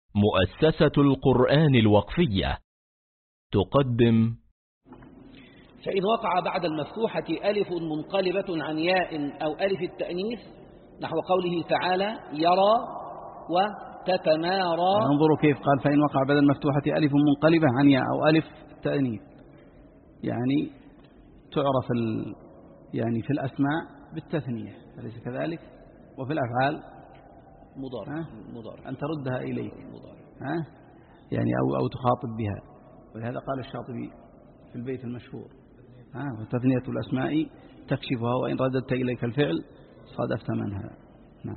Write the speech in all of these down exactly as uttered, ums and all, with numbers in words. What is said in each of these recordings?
مؤسسة القرآن الوقفية تقدم. فإن وقع بعد المفتوحة ألف منقلبة عن ياء أو ألف التأنيث نحو قوله تعالى يرى وتتمارى. انظروا كيف قال فإن وقع بعد المفتوحة ألف منقلبة عن ياء أو ألف التأنيث، يعني تعرف ال... يعني في الأسماء بالتثنية أليس كذلك؟ وفي الأفعال مضارع مضارع أن تردها إليك مضارع ها؟ يعني أو أو تخاطب بها. ولهذا قال الشاطبي في البيت المشهور ها وتثنية الأسماء تكشفها وإن رددت إليك الفعل صادفت منها. نعم.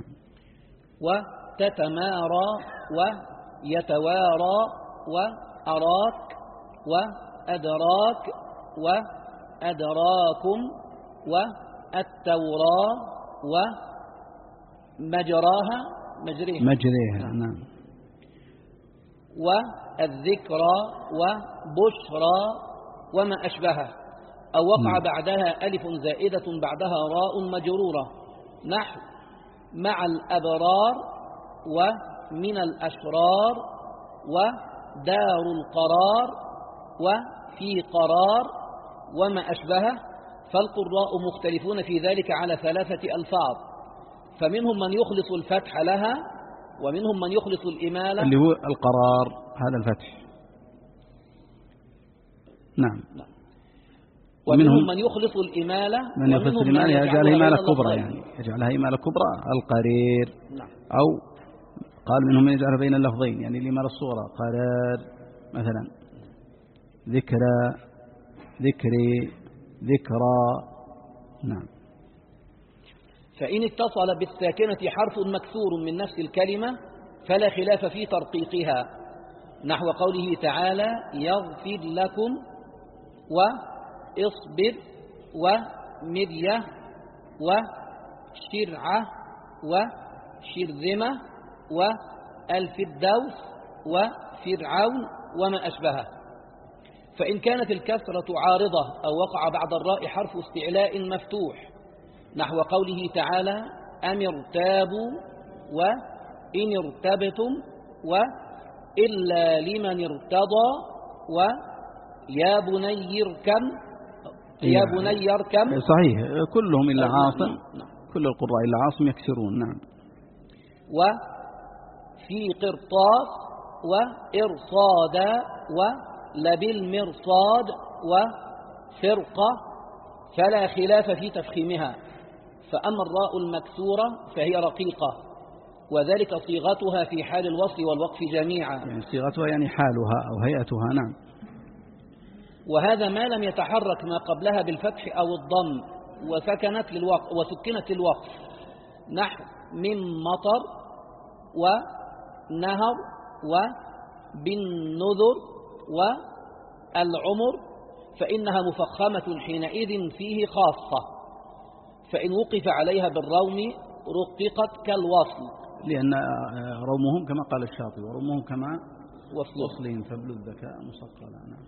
وتتمارى ويتوارى وأراك وأدراك وأدراكم والتوراة ومجراها مجريها مجريها. نعم. والذكرى وبشرى وما أشبهه، أو وقع م. بعدها ألف زائدة بعدها راء مجرورة نحو مع الأبرار ومن الأشرار ودار القرار وفي قرار وما أشبهه. فالقراء مختلفون في ذلك على ثلاثة ألفاظ، فمنهم من يخلص الفتح لها ومنهم من يخلص الإمالة اللي هو القرار هذا الفتح. نعم. نعم. ومنهم من يخلص الإمالة من يخلص الإمالة يجعلها إمالة كبرى، يعني يجعلها إمالة كبرى القرير. نعم. أو قال منهم من يجعلها بين اللفظين، يعني الإمالة الصغرى قرار مثلا ذكرى ذكري ذكرى. نعم. فإن اتصل بالساكنة حرف مكسور من نفس الكلمة فلا خلاف في ترقيقها نحو قوله تعالى يغفر لكم وإصبر ومرية وشرعة وشرذمة والفردوس وفرعون وما أشبهه. فإن كانت الكسرة عارضة أو وقع بعد الراء حرف استعلاء مفتوح نحو قوله تعالى أم ارتابوا وإن ارتبتم وإلا لمن ارتضى ويا بني اركم يا بني اركم. صحيح كلهم إلا عاصم. كل القراء إلا عاصم يكسرون. نعم. وفي قرطاس وإرصادا ولبالمرصاد وفرقة فلا خلاف في تفخيمها. فأما الراء المكسورة فهي رقيقة وذلك صيغتها في حال الوصل والوقف جميعا، يعني صيغتها يعني حالها أو هيئتها. نعم. وهذا ما لم يتحرك ما قبلها بالفتح أو الضم وسكنت للوقف وسكنت للوقف نحو من مطر ونهر وبالنذر والعمر فإنها مفخمة حينئذ فيه خاصة. فإن وقف عليها بالروم رققت كالوصل، لأن رومهم كما قال الشاطبي ورومهم كما وصلهم فبلو الذكاء مصقلا. نعم.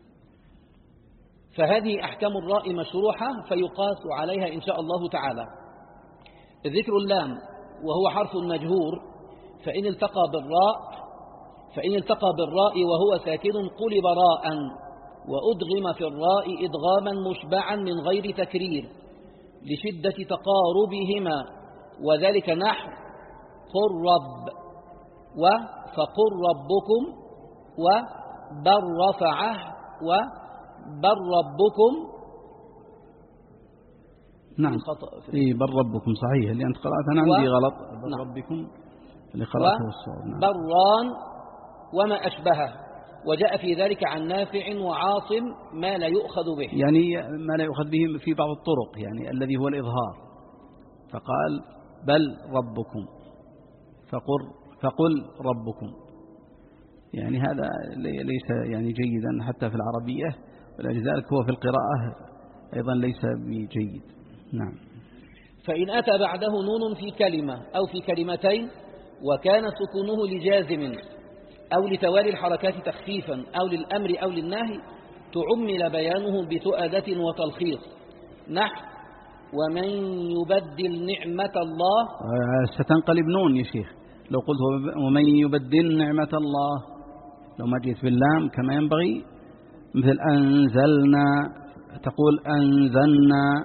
فهذه أحكام الراء مشروحة فيقاس عليها إن شاء الله تعالى. ذكر اللام وهو حرف مجهور فإن التقى بالراء فإن التقى بالراء وهو ساكن قلب راء وأدغم في الراء إدغاما مشبعا من غير تكرير لشدة تقاربهما، وذلك نحو قل رب وفقل ربكم وبل رفعه وبل ربكم. نعم. إيه بل ربكم صحيح اللي أنت قرأت أنا عندي و... غلط. بل نعم. ربكم اللي قرأته الصواب. نعم. بران وما أشبهه. وجاء في ذلك عن نافع وعاصم ما لا يؤخذ به، يعني ما لا يؤخذ به في بعض الطرق، يعني الذي هو الإظهار. فقال بل ربكم فقل فقل ربكم، يعني هذا ليس يعني جيدا حتى في العربية، ولذلك هو في القراءة أيضا ليس بجيد. نعم. فإن أتى بعده نون في كلمة أو في كلمتين وكان سكونه لجازم أو لتوالي الحركات تخفيفا أو للأمر أو للنهي تعمل بيانه بتؤدة وتلخيص نحو ومن يبدل نعمة الله. ستنقلب نون يا شيخ لو قلت ومن يبدل نعمة الله، لو ما جيت باللام كما ينبغي، مثل أنزلنا تقول أنزلنا،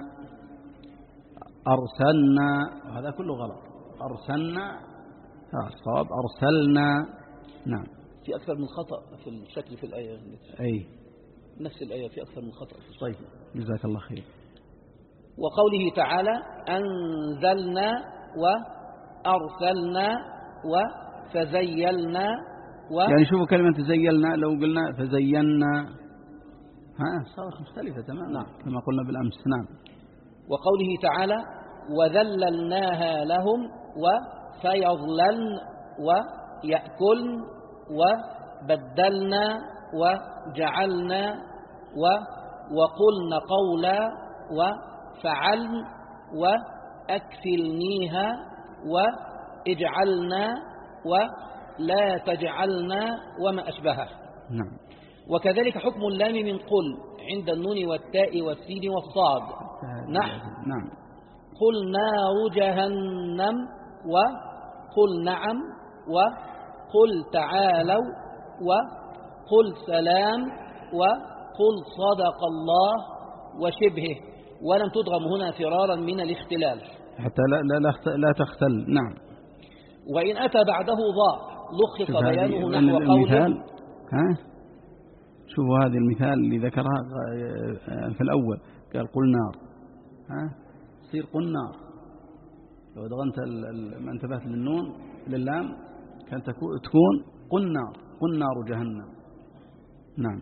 أرسلنا، وهذا كله غلط. أرسلنا الصواب أرسلنا. نعم. في أكثر من خطأ في الشكل في الآية. أي نفس الآية في أكثر من خطأ. طيب جزاك الله خير. وقوله تعالى أنزلنا وأرسلنا وفزيلنا و... يعني شوفوا كلمة تزيلنا، لو قلنا فزينا ها صارت مختلفة تماما. نعم. كما قلنا بالأمس. نعم. وقوله تعالى وذللناها لهم وسيظللن ويأكلن وبدلنا وجعلنا و وقلن قولا وفعلن وأكفلنيها واجعلنا ولا تجعلنا وما أشبهه. نعم. وكذلك حكم اللام من قل عند النون والتاء والسين والصاد نحو نعم. قل نار جهنم وقل نعم وقل تعالوا وقل سلام وقل صدق الله وشبهه، ولم تدغم هنا فرارا من الاختلال حتى لا, لا, لا, لا تختل. نعم. وإن أتى بعده ضاء لخص بيانه نحو قوله. ها شوفوا هذه المثال اللي ذكرها في الأول، قال قل نار، ها تصير قل نار. لو دغنت ما انتبهت للنون لللام كانت تكون قل نار، قل نار جهنم. نعم.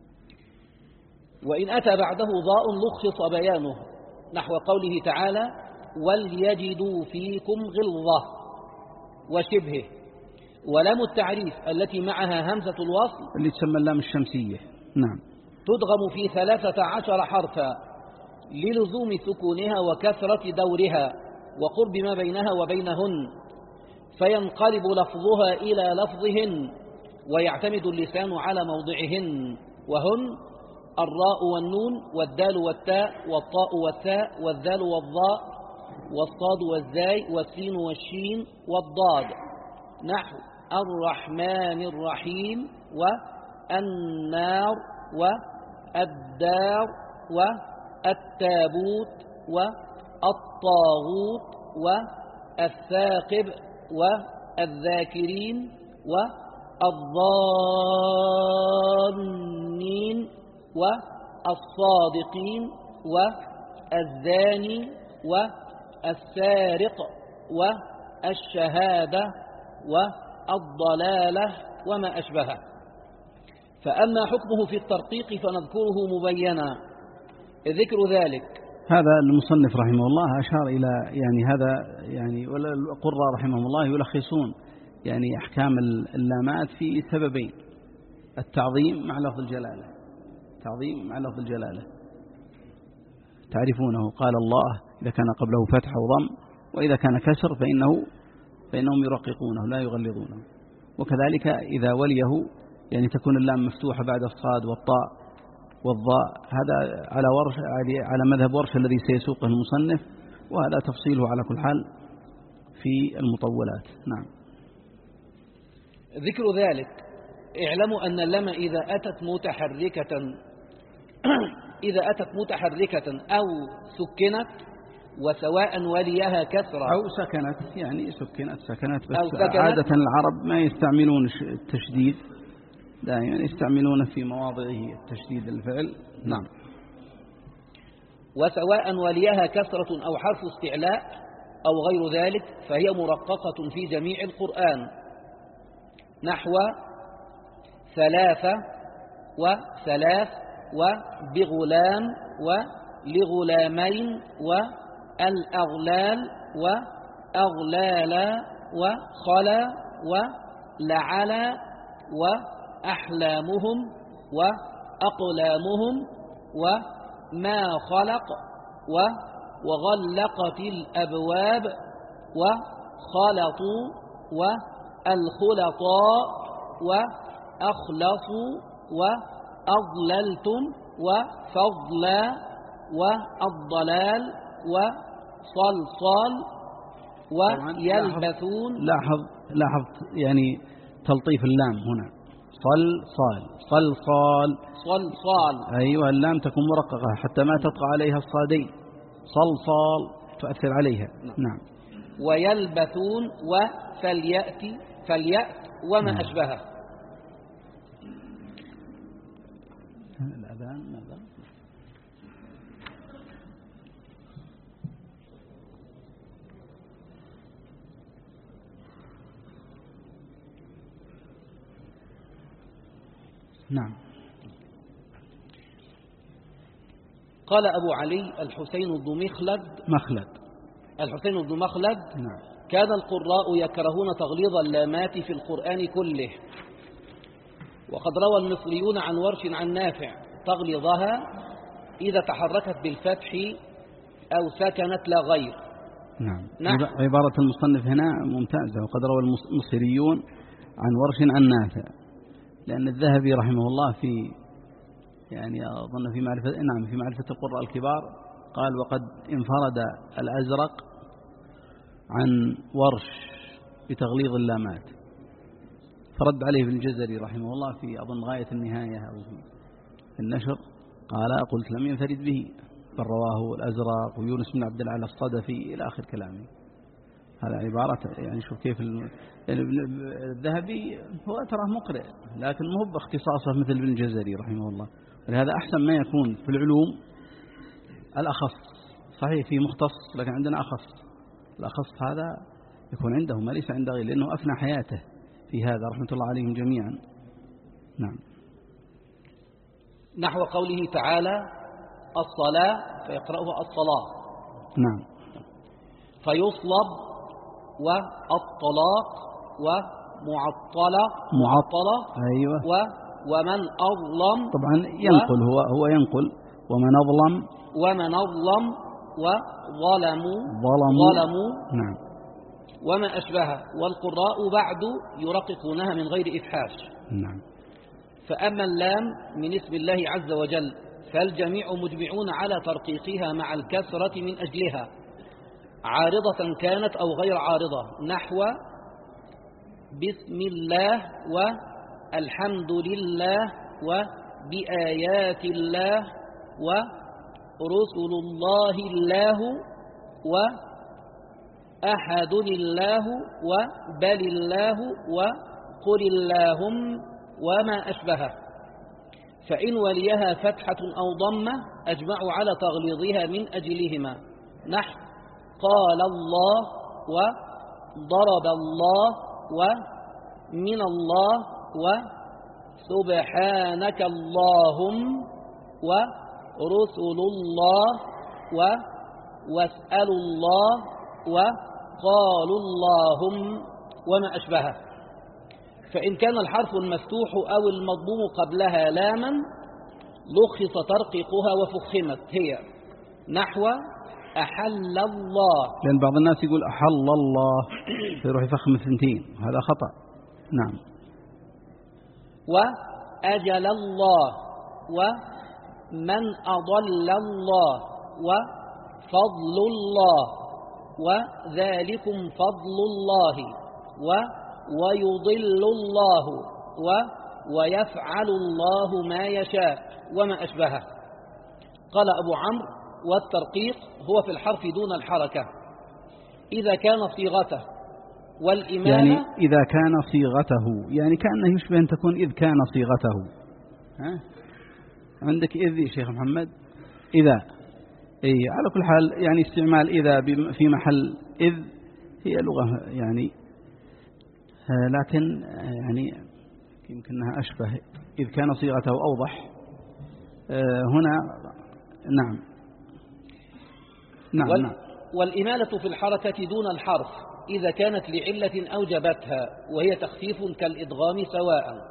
وإن أتى بعده ضاء لخص بيانه نحو قوله تعالى وليجدوا فيكم غلظة وشبهه. ولام التعريف التي معها همزة الوصل اللي تسمى اللام الشمسية. نعم. تدغم في ثلاثة عشر حرفا للزوم سكونها وكثرة دورها وقرب ما بينها وبينهن، فينقلب لفظها إلى لفظهن ويعتمد اللسان على موضعهن، وهن الراء والنون والدال والتاء والطاء والثاء والذال والضاء والصاد والزاي والسين والشين والضاد نحو الرحمن الرحيم والنار والدار والتابوت والطاغوت والثاقب والذاكرين والظانين والصادقين والزاني والسارق والشهادة والضلالة وما أشبهه. فأما حكمه في الترقيق فنذكره مبينا. ذكر ذلك هذا المصنف رحمه الله أشار إلى يعني هذا يعني القراء رحمهم الله يلخصون يعني أحكام اللامات في سببين: التعظيم مع لفظ الجلالة، تعظيم مع لفظ الجلالة تعرفونه، قال الله إذا كان قبله فتح أو ضم، وإذا كان كسر فإنه فإنهم يرققونه لا يغلظونه. وكذلك إذا وليه يعني تكون اللام مفتوحة بعد الصاد والطاء والضاء، هذا على ورش على مذهب ورش الذي سيسوقه المصنف، وهذا تفصيله على كل حال في المطولات. نعم. ذكر ذلك اعلموا أن اللام إذا أتت متحركة إذا أتت متحركة أو سكنت، وسواء وليها كسرة أو سكنت، يعني سكنت سكنت بس سكنت عادة العرب ما يستعملون التشديد، دائما يستعملون في مواضعه التشديد الفعل. نعم. وسواء وليها كسرة أو حرف استعلاء أو غير ذلك فهي مرققة في جميع القرآن نحو ثلاثة وثلاث وبغلام ولغلامين والأغلال وأغلالا وخلا ولعلا وأحلامهم وأقلامهم وما خلق وغلقت الأبواب وخلطوا والخلطاء وأخلصوا وأضللتم وفضلا والضلال وصلصال ويلبثون. لاحظ لاحظت يعني تلطيف اللام هنا، صل صال صل صال صل صال. أيوة اللام تكون مرققة حتى ما تطغى عليها الصادين، صل صال تؤثر عليها. نعم, نعم. ويلبثون وفليأتي فليأت وما نعم. أشبهه. الأذان ماذا؟ نعم. قال أبو علي الحسين بن مخلد مخلد الحسين بن مخلد نعم. كان القراء يكرهون تغليظ اللامات في القرآن كله، وقد روى المصريون عن ورش عن نافع تغليظها إذا تحركت بالفتح أو سكنت لا غير. نعم. نعم. عبارة المصنف هنا ممتازة، وقد روى المصريون عن ورش عن نافع، لأن الذهبي رحمه الله في يعني أظن في معرفة نعم في معرفة القراء الكبار قال وقد انفرد الأزرق عن ورش بتغليظ اللامات، فرد عليه ابن الجزري رحمه الله في أظن غاية النهاية أو في النشر قال قلت لم ينفرد به بل رواه الأزرق ويونس بن عبد العال الصدفي إلى آخر كلامه. هذا عبارة يعني شوف كيف يعني الذهبي هو تراه مقرئ لكن مو باختصاصه مثل ابن الجزري رحمه الله، ولهذا أحسن ما يكون في العلوم الأخص. صحيح في مختص لكن عندنا أخص، الأخص هذا يكون عنده ما ليس عند غيره، لأنه أفنى حياته في هذا رحمة الله عليهم جميعا. نعم. نحو قوله تعالى الصلاة فيقرأها الصلاة. نعم. فيصلب والطلاق ومعطلة معطلة أيوة. و ومن أظلم طبعا ينقل هو هو ينقل ومن أظلم ومن أظلم وظلموا ظلموا, ظلموا نعم. وما أشبهه. والقراء بعد يرققونها من غير إفحاش. نعم. فأما اللام من اسم الله عز وجل فالجميع مجمعون على ترقيقها مع الكسرة من أجلها، عارضة كانت أو غير عارضة، نحو بسم الله والحمد لله وبآيات الله ورسل الله الله وأحد الله وبل الله وقل اللهم وما أشبهه. فإن وليها فتحة أو ضمة أجمعوا على تغليظها من أجلهما، نحو قال الله وضرب الله ومن الله وسبحانك اللهم ورسل الله واسألوا الله وقالوا اللهم وما أشبهه. فإن كان الحرف المفتوح أو المضموم قبلها لاما لخص ترقيقها وفخمت هي، نحو أحل الله، لأن بعض الناس يقول أحل الله فيروح يفخم الثنتين، هذا خطأ. نعم. وأجل الله ومن أضل الله وفضل الله وذلكم فضل الله و ويضل الله و ويفعل الله ما يشاء وما أشبهه. قال أبو عمرو والترقيق هو في الحرف دون الحركة إذا كان صيغته والإمامة، يعني إذا كان صيغته، يعني كأنه يشبه أن تكون إذ كان صيغته. ها؟ عندك إذ يا شيخ محمد إذا، أي على كل حال يعني استعمال إذا في محل إذ هي لغة يعني، لكن يعني يمكنها أشبه إذ كان صيغته أوضح هنا. نعم. نعم. وال نعم. والإمالة في الحركة دون الحرف إذا كانت لعلة أوجبتها، وهي تخفيف كالإدغام سواء.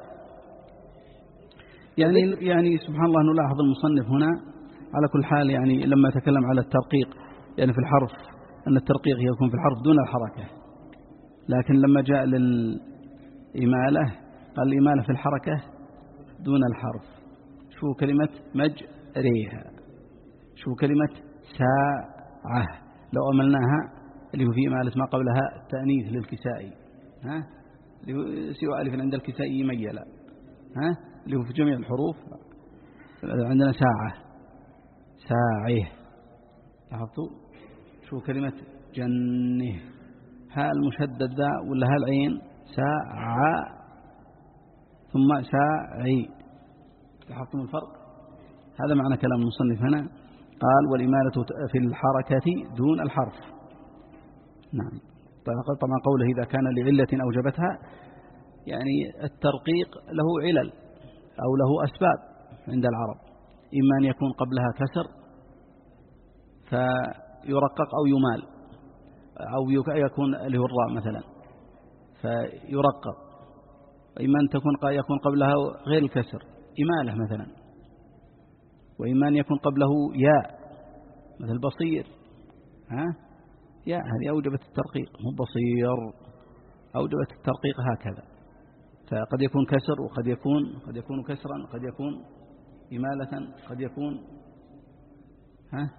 يعني يعني سبحان الله نلاحظ المصنف هنا على كل حال يعني لما تكلم على الترقيق يعني في الحرف أن الترقيق يكون في الحرف دون الحركة، لكن لما جاء للإمالة قال الإمالة في الحركة دون الحرف. شو كلمة مجريها، شو كلمة ساعة لو أملناها اللي هو في إمالة ما قبلها التأنيث للكسائي ها سوى ألف عند الكسائي ميلا، ها اللي هو في جميع الحروف. عندنا ساعة، ساعه، لاحظتوا شو كلمة جنه، ها المشدد ذا ولا ها العين، ساعة ثم ساعي، لاحظتم الفرق؟ هذا معنى كلام المصنف هنا. قال والإمالة في الحركة دون الحرف. نعم. طبعا قوله إذا كان لعلة أوجبتها، يعني الترقيق له علل أو له أسباب عند العرب، إما أن يكون قبلها كسر فيرقق أو يمال، أو يكون اللي هو الراء مثلا فيرقق، وإما أن تكون يكون قبلها غير الكسر إمالة مثلا، وإما أن يكون قبله ياء مثل بصير، ها ياء هذه أوجبت الترقيق، مو بصير، أوجبت الترقيق هكذا. فقد يكون كسر وقد يكون قد يكون كسرا، قد يكون إمالة، قد يكون ها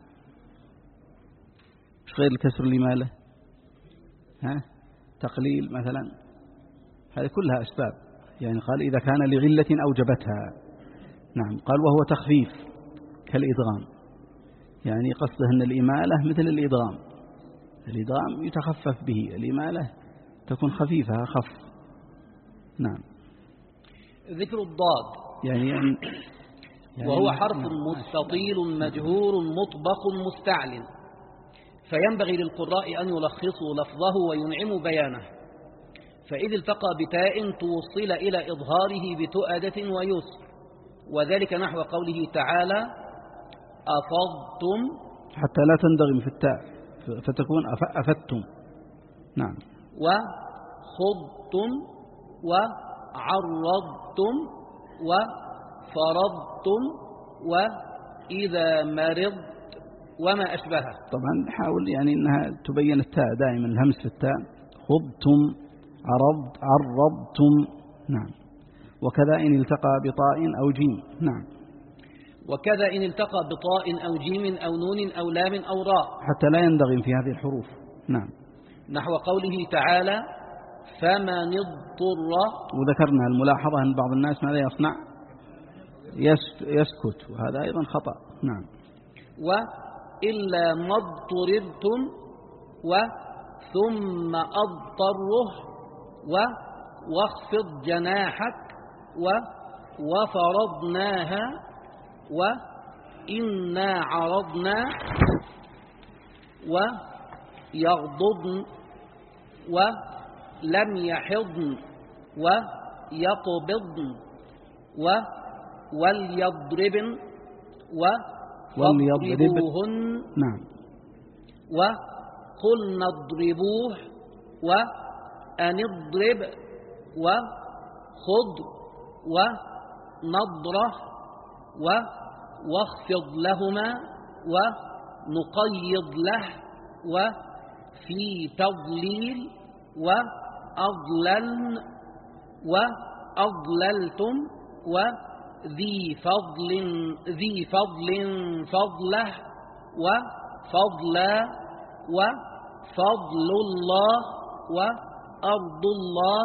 مش غير الكسر الإمالة، ها تقليل مثلا، هذه كلها أسباب. يعني قال إذا كان لعلة أوجبتها. نعم. قال وهو تخفيف كالإدغام، يعني قصده أن الإمالة مثل الإدغام، الإدغام يتخفف به، الإمالة تكون خفيفة خف. نعم. ذكر الضاد يعني, أن يعني وهو حرف مستطيل مجهور مطبق مستعل، فينبغي للقراء أن يلخصوا لفظه وينعموا بيانه، فإذ التقى بتاء توصل إلى إظهاره بتؤدة ويسر، وذلك نحو قوله تعالى أفضتم، حتى لا تندغم في التاء فتكون أفدتم. نعم. وخضتم وعرضتم وفرضتم وإذا مرضت وما أشبهه. طبعا حاول يعني أنها تبين التاء دائما، الهمس في التاء. خضتم، عرض عرضتم. نعم. وكذا إن التقى بطاء أو جيم. نعم. وكذا إن التقى بطاء أو جيم أو نون أو لام أو راء، حتى لا يندغم في هذه الحروف. نعم. نحو قوله تعالى فمن اضطر. وذكرنا الملاحظة أن بعض الناس ماذا يصنع؟ يسكت، وهذا أيضا خطأ. نعم. وإلا ما اضطررتم وثم أضطره واخفض جناحك وفرضناها وإنا عرضنا ويغضضن ولم يحضن ويقبضن وليضربن وَاضْرِبُوهُنَّ. نعم. وقلنا اضربوه وأن اضرب وخض ونضره واخفض لهما ونقيض له وفي تضليل وأضللن وأضللتم وذي فضل ذي فضل فضله وفضلا وفضل الله وأرض الله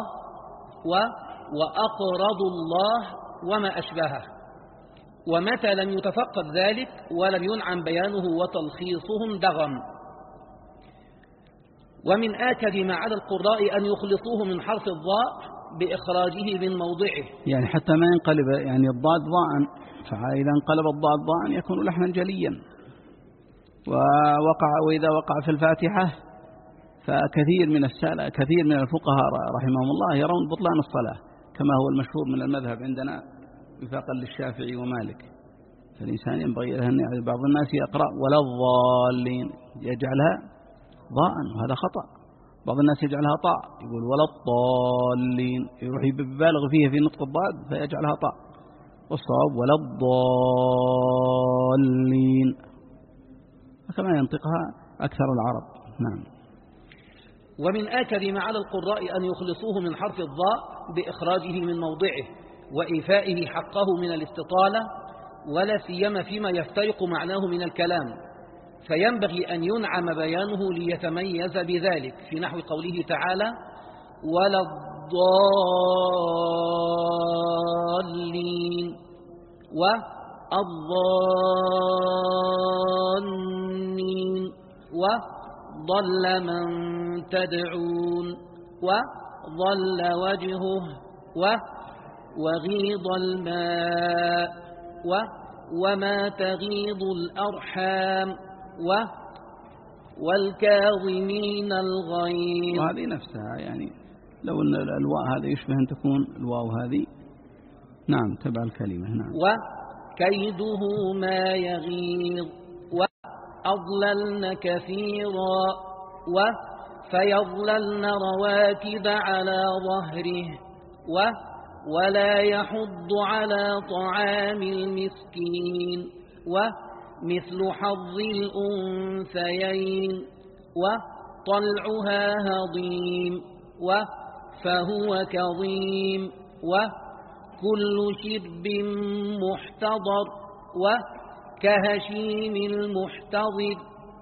وأقرض الله وما أشبهه. ومتى لم يتفقد ذلك ولم ينعم بيانه وتلخيصهم دغم. ومن آكد ما على القراء أن يخلصوه من حرف الضاء بإخراجه من موضعه، يعني حتى ما ينقلب يعني الضاد ضاء، فإذا انقلب الضاد ضاء يكون لحنا جليا. ووقع وإذا وقع في الفاتحة فكثير من السالة كثير من الفقهاء رحمهم الله يرون بطلان الصلاة، كما هو المشهور من المذهب عندنا وفاقا للشافعي ومالك. فالإنسان ينبغي له أن يعني بعض الناس يقرأ ولا الضالين يجعلها ضاء، وهذا خطأ. بعض الناس يجعلها طاء، يقول ولا الضالين، يروح يبالغ فيها في نطق الضاد فيجعلها طاء، والصواب ولا الضالين كما ينطقها أكثر العرب. نعم. ومن آكد ما على القراء أن يخلصوه من حرف الضاء بإخراجه من موضعه وإيفائه حقه من الاستطالة، ولا سيما فيما يفترق معناه من الكلام، فينبغي أن ينعم بيانه ليتميز بذلك، في نحو قوله تعالى ولا الضالين والظانين وضل من تدعون وضل وجهه وغيض الماء وما تغيض الأرحام والكاظمين الغيظ. وهذه نفسها يعني لو أن الواو هذا يشبه أن تكون الواو هذه نعم تبع الكلمة. نعم. وكيده ما يغيظ وأضللن كثيرا فيظللن رواكد على ظهره ولا يحض على طعام المسكين ومثل حظ الأنثيين وطلعها هضيم فهو كظيم وكل شرب محتضر وكهشيم المحتضر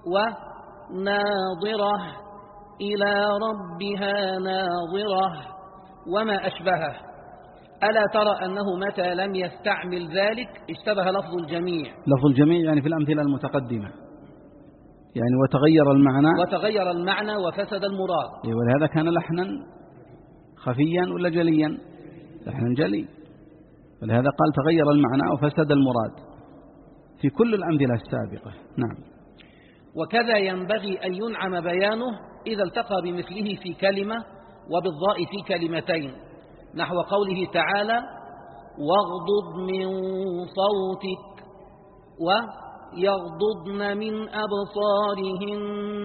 وناظرة إلى ربها ناظرة وما أشبهه. ألا ترى أنه متى لم يستعمل ذلك اشتبه لفظ الجميع. لفظ الجميع يعني في الأمثلة المتقدمة يعني وتغير المعنى وتغير المعنى وفسد المراد. ولهذا كان لحنا خفيا ولا جليا؟ لحنا جلي، ولهذا قال تغير المعنى وفسد المراد في كل الأمثلة السابقة. نعم. وكذا ينبغي أن ينعم بيانه إذا التقى بمثله في كلمة وبالضاء في كلمتين، نحو قوله تعالى واغضض من صوتك ويغضضن من أبصارهن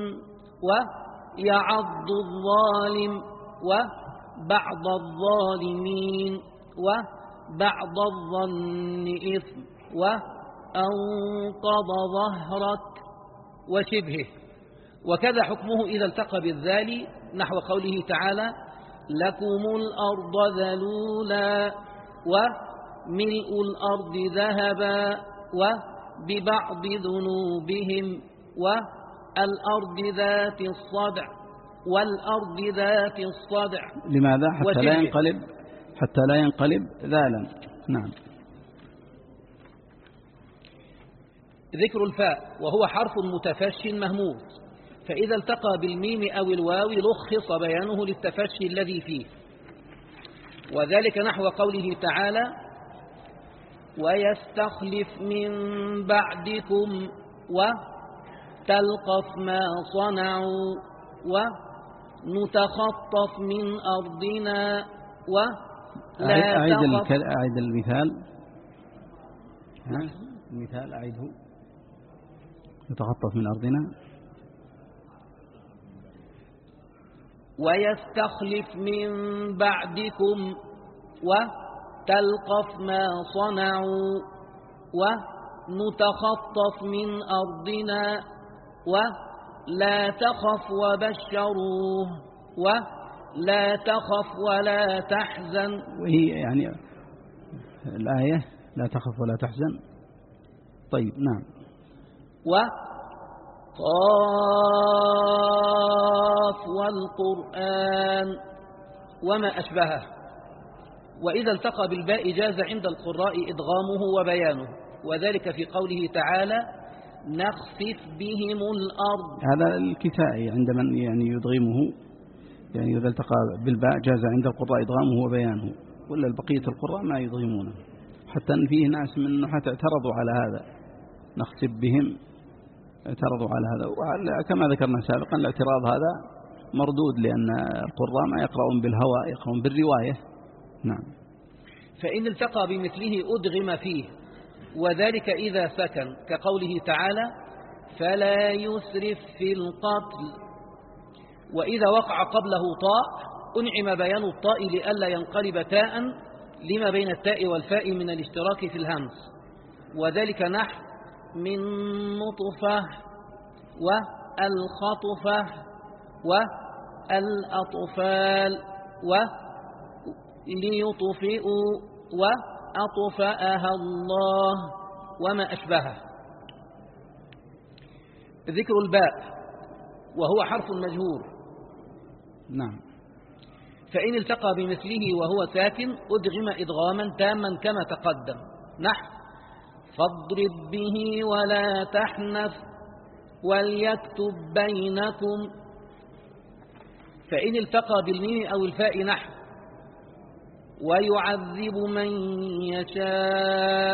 ويعض الظالم وبعض الظالمين وبعض الظن إثم وأنقض ظهرك وشبهه. وكذا حكمه إذا التقى بالذال، نحو قوله تعالى لكم الأرض ذلولا وملء الأرض ذهبا وببعض ذنوبهم والأرض ذات الصدع والأرض ذات الصدع. لماذا؟ حتى لا ينقلب حتى لا ينقلب ذالا. نعم. ذكر الفاء وهو حرف متفش مهموس، فإذا التقى بالميم أو الواو لخص بيانه للتفشي الذي فيه، وذلك نحو قوله تعالى ويستخلف من بعدكم وتلقف ما صنعوا ونتخطف من أرضنا ولا أعيد, تخف. أعيد المثال. ها؟ المثال أعيده. نتخطف من أرضنا ويستخلف من بعدكم وتلقف ما صنعوا ونتخطف من أرضنا ولا تخف وبشروه ولا تخف ولا تحزن. وهي يعني الآية لا تخف ولا تحزن. طيب. نعم. وقاف والقرآن وما أشبهه. وإذا التقى بالباء جاز عند القراء إدغامه وبيانه، وذلك في قوله تعالى نخسف بهم الأرض. هذا الكسائي عند من يعني يدغمه، يعني إذا التقى بالباء جاز عند القراء إدغامه وبيانه، ولا البقية القراء ما يدغمونه، حتى أن فيه ناس من حتى اعترضوا على هذا نخسف بهم، اعترضوا على هذا. وكما ذكرنا سابقا الاعتراض هذا مردود، لأن القراء ما يقرؤون بالهواء، يقرؤون بالرواية. نعم. فإن التقى بمثله أدغم فيه، وذلك إذا سكن، كقوله تعالى فلا يسرف في القتل. وإذا وقع قبله طاء أنعم بيان الطاء لئلا ينقلب تاء لما بين التاء والفاء من الاشتراك في الهمس، وذلك نحو من نطفة والخطفة والأطفال وليطفئوا وأطفأها الله وما أشبهه. ذكر الباء وهو حرف مجهور. نعم. فإن التقى بمثله وهو ساكن أدغم إدغاما تاما كما تقدم، نحو فاضرب به ولا تحنث وليكتب بينكم. فإن التقى بالميم أو الفاء نحو ويعذب من يشاء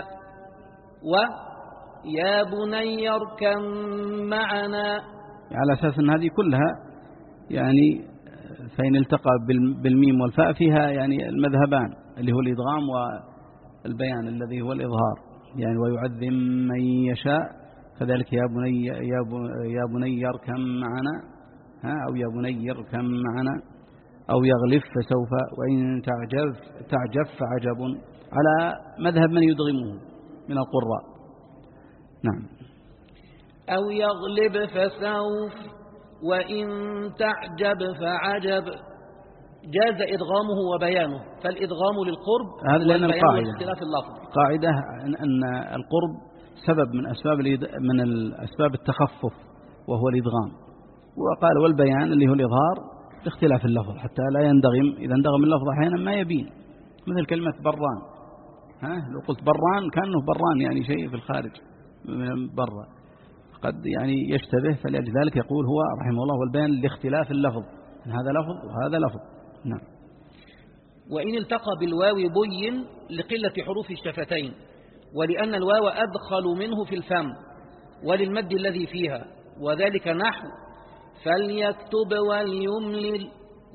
ويا بني اركب معنا، على أساس أن هذه كلها يعني فإن التقى بالميم والفاء فيها يعني المذهبان اللي هو الإدغام والبيان الذي هو الإظهار، يعني ويعذب من يشاء كذلك يا بني يا بني اركب معنا، ها أو يا بني اركب معنا، أو يغلف فسوف، وإن تعجب تعجب فعجب، على مذهب من يدغمه من القراء. نعم. أو يغلب فسوف وإن تعجب فعجب، جاز إدغامه وبيانه، فالإدغام للقرب هذا لأن القاعدة اختلاف اللفظ. قاعدة أن القرب سبب من أسباب من الأسباب التخفف وهو الإدغام، وقال والبيان اللي هو الإظهار اختلاف اللفظ حتى لا يندغم، إذا اندغم اللفظ أحيانا ما يبين، مثل كلمة بران، ها لو قلت بران كأنه بران يعني شيء في الخارج من برا، قد يعني يشتبه، فلذلك يقول هو رحمه الله والبيان لاختلاف اللفظ، هذا لفظ وهذا لفظ. نعم. وإن التقى بالواو بين لقلة حروف الشفتين، ولأن الواو أدخل منه في الفم وللمد الذي فيها، وذلك نحو فليكتب وليملل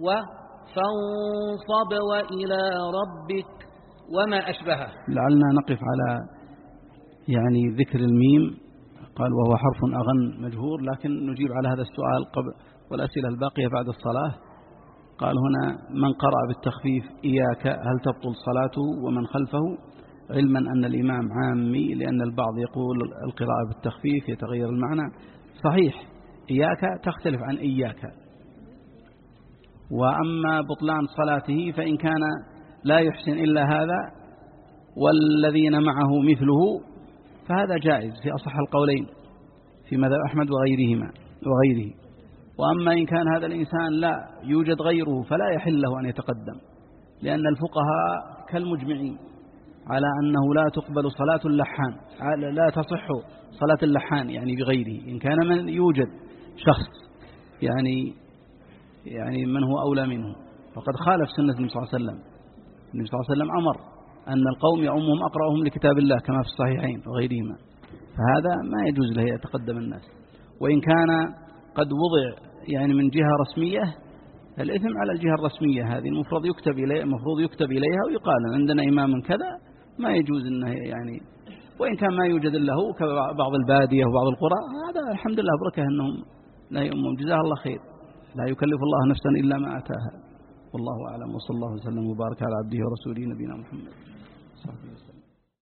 وفانصب وإلى ربك وما أشبهه. لعلنا نقف على يعني ذكر الميم، قال وهو حرف أغن مجهور، لكن نجيب على هذا السؤال قبل والأسئلة الباقية بعد الصلاة. قال هنا من قرأ بالتخفيف إياك هل تبطل صلاته ومن خلفه، علما أن الإمام عامي، لأن البعض يقول القراءة بالتخفيف يتغير المعنى. صحيح إياك تختلف عن إياك، وأما بطلان صلاته فإن كان لا يحسن إلا هذا والذين معه مثله فهذا جائز في أصح القولين في مذهب أحمد وغيرهما وغيره. وأما إن كان هذا الإنسان لا يوجد غيره فلا يحل له أن يتقدم، لأن الفقهاء كالمجمعين على أنه لا تقبل صلاة اللحان، لا تصح صلاة اللحان يعني بغيره، إن كان من يوجد شخص يعني يعني من هو أولى منه، فقد خالف سنة النبي صلى الله عليه وسلم. النبي صلى الله عليه وسلم أمر أن القوم يؤمهم أقرأهم لكتاب الله كما في الصحيحين وغيرهما، فهذا ما يجوز له يتقدم الناس. وإن كان قد وضع يعني من جهة رسمية، الإثم على الجهة الرسمية هذه، المفروض يكتب إليها المفروض يكتب إليها ويقال عندنا إمام كذا، ما يجوز إنه يعني. وإن كان ما يوجد له كبعض البادية وبعض القرى، هذا الحمد لله بركة أنهم لا يؤمون، جزاه الله خير، لا يكلف الله نفسا إلا ما أتاها. والله أعلم، وصلى الله وسلم وبارك على عبده ورسوله نبينا محمد صلى الله عليه وسلم.